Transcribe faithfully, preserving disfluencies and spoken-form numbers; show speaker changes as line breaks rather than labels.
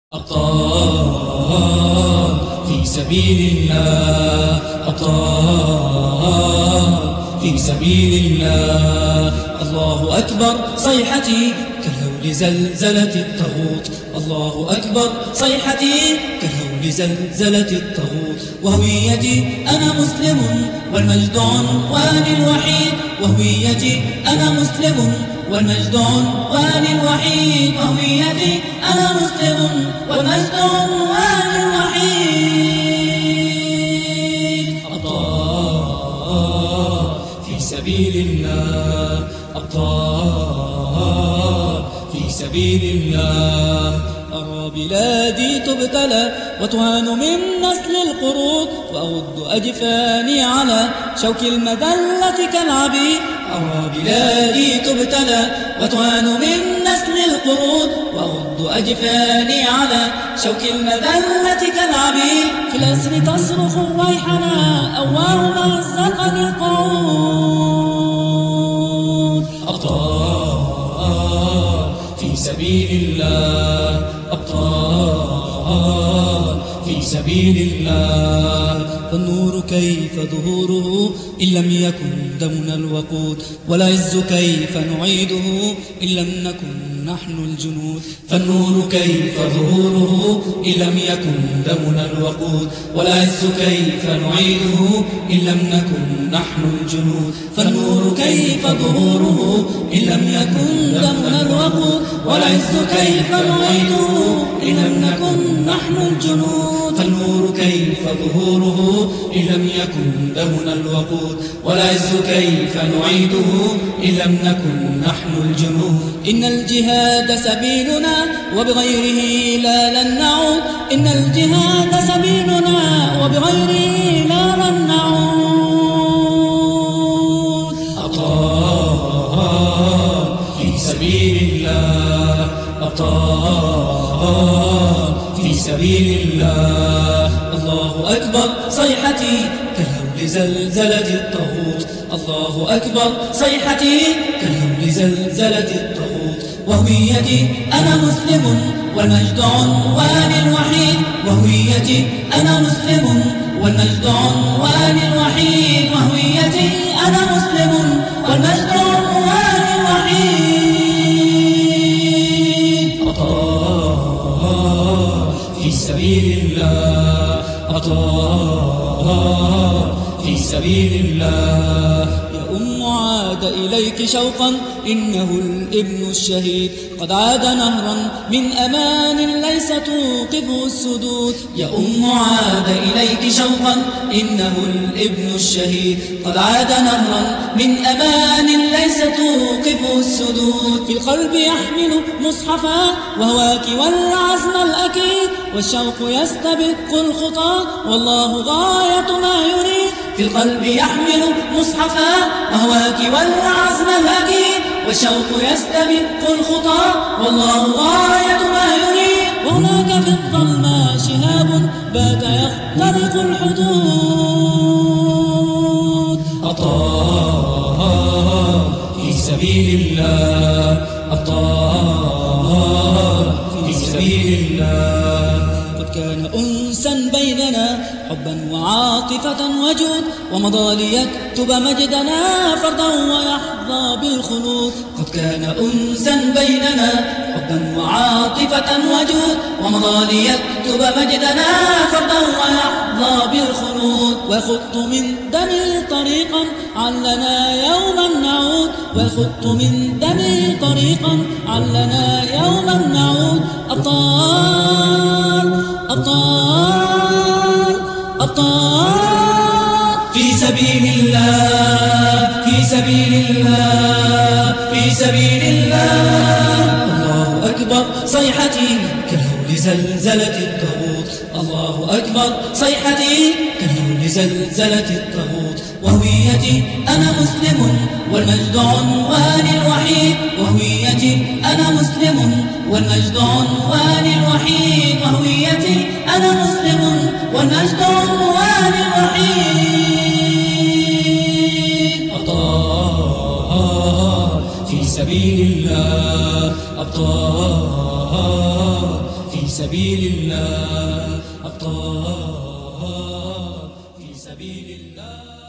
أبطال في سبيل الله، أبطال في سبيل الله. الله أكبر صيحتي كالهول زلزلة الطاغوت، الله أكبر صيحتي كالهول زلزلة الطاغوت. وهويتي أنا مسلم والمجد عنواني الوحيد، وهويتي أنا مسلم والمجد عنواني الوحيد، وهويتي أنا مسلم والمجد عنواني الوحيد. أبطال في سبيل الله، أبطال في سبيل الله. أرى بلادي تبتلى وتهان من نسل القرود، وأغض أجفاني على شوك المذلة كالعبيد. أرى بلادي تبتلى وتهان من نسل القرود، وأغض أجفاني على شوك المذلة كالعبيد. في الأسر تصرخ الريحنا أواه مزقني القعود. أبطال في سبيل الله، أبطال في سبيل الله. فالنور كيف ظهوره إن لم يكن دمنا الوقود، والعز كيف نعيده إن لم نكن نحن الجنود. فالنور كيف ظهوره إن لم يكن دمنا الوقود، والعز كيف نعيده إن لم نكن نحن الجنود. فالنور كيف ظهوره إن لم يكن دمنا الوقود، والعز كيف نعيده إن لم نكن نحن الجنود. فالنور كيف ظهوره إن لم يكن دمنا الوقود، والعز كيف نعيده إن لم نكن نحن الجنود. إن الجهاد سبيلنا وبغيره لا لن نعود، إن الجهاد سبيلنا وبغيره لا لن نعود. أبطال في سبيل الله، أبطال في سبيل الله. الله أكبر صيحتي كالهول زلزلة الطاغوت، الله أكبر صيحتي كالهول زلزلة الطاغوت. وهويتي أنا مسلم والمجد عنواني الوحيد، وهويتي أنا مسلم والمجد عنواني الوحيد، وهويتي أنا مسلم والمجد عنواني الوحيد. أبطال في سبيل الله، أبطال في سبيل الله. يا أم عاد إليك شوقا إنه الابن الشهيد، قد عاد نهرا من أمان ليس توقفه السدود. يا أم عاد إليك شوقا إنه الابن الشهيد، قد عاد نهرا من أمان ليس توقفه السدود. في القلب يحمل مصحفا وهواك والعزم الأكيد، والشوق يستبق الخطى والله غاية ما يريد. في القلب يحمل مصحفا وهواك والعزم الأكيد، والشوق يستبق الخطى والله غاية ما يريد. وهناك في الظلماء شهاب بات يخترق الحدود. أبطال في سبيل الله، أبطال في سبيل الله. قد كان أنسا بيننا حبا وعاطفة وجود، ومضى ليكتب مجدنا فردا ويحظى بالخلود. قد كان أنسا بيننا حبا وعاطفة وجود، ومضى ليكتب مجدنا فردا ويحظى بالخلود. وخضت من دمي طريقا علنا يوما نعود، وخضت من دمي طريقا علنا يوما نعود. أبطال أبطال أبطال في سبيل الله، في سبيل الله، في سبيل الله. الله أكبر صيحتي كالهول زلزلة الطاغوت، الله أكبر صيحتي كالهول زلزلة الطاغوت. وهويتي أنا مسلم والمجد عنواني الوحيد، وهويتي أنا مسلم والمجد عنواني الوحيد، وهويتي أنا مسلم والمجد عنواني الوحيد. أبطال في سبيل الله، أبطال في سبيل الله، أبطال في سبيل الله.